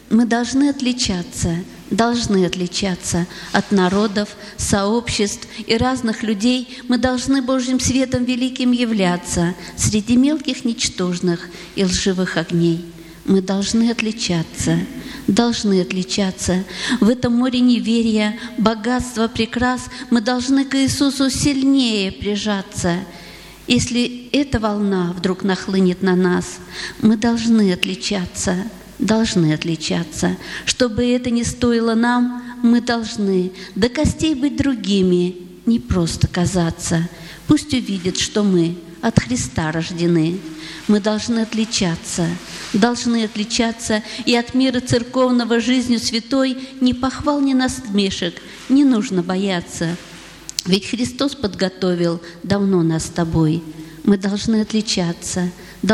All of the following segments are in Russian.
Мы должны отличаться от народов, сообществ и разных людей. Мы должны Божьим светом великим являться среди мелких, ничтожных и лживых огней. Мы должны отличаться. В этом море неверия, богатства, прикрас мы должны к Иисусу сильнее прижаться. Если эта волна вдруг нахлынет на нас, мы должны отличаться. Чтобы это не стоило нам, мы должны до костей быть другими, не просто казаться. Пусть увидят, что мы от Христа рождены. Мы должны отличаться и от мира церковного жизнью святой ни похвал, ни насмешек не нужно бояться. Ведь Христос подготовил давно нас с тобой. Мы должны отличаться,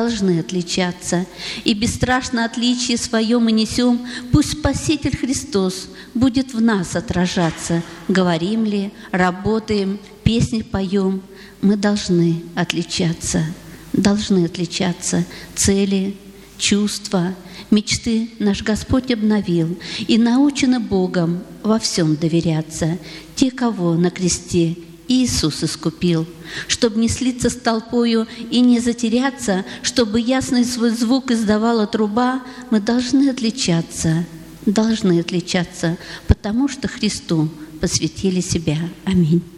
и бесстрашно отличие свое мы несем. Пусть Спаситель Христос будет в нас отражаться. Говорим ли, работаем, песни поем. Мы должны отличаться. Цели, чувства, мечты наш Господь обновил, и научены Богом во всем доверяться. Те, кого на кресте Иисус искупил, чтобы не слиться с толпою и не затеряться, чтобы ясный свой звук издавала труба, мы должны отличаться, потому что Христу посвятили себя. Аминь.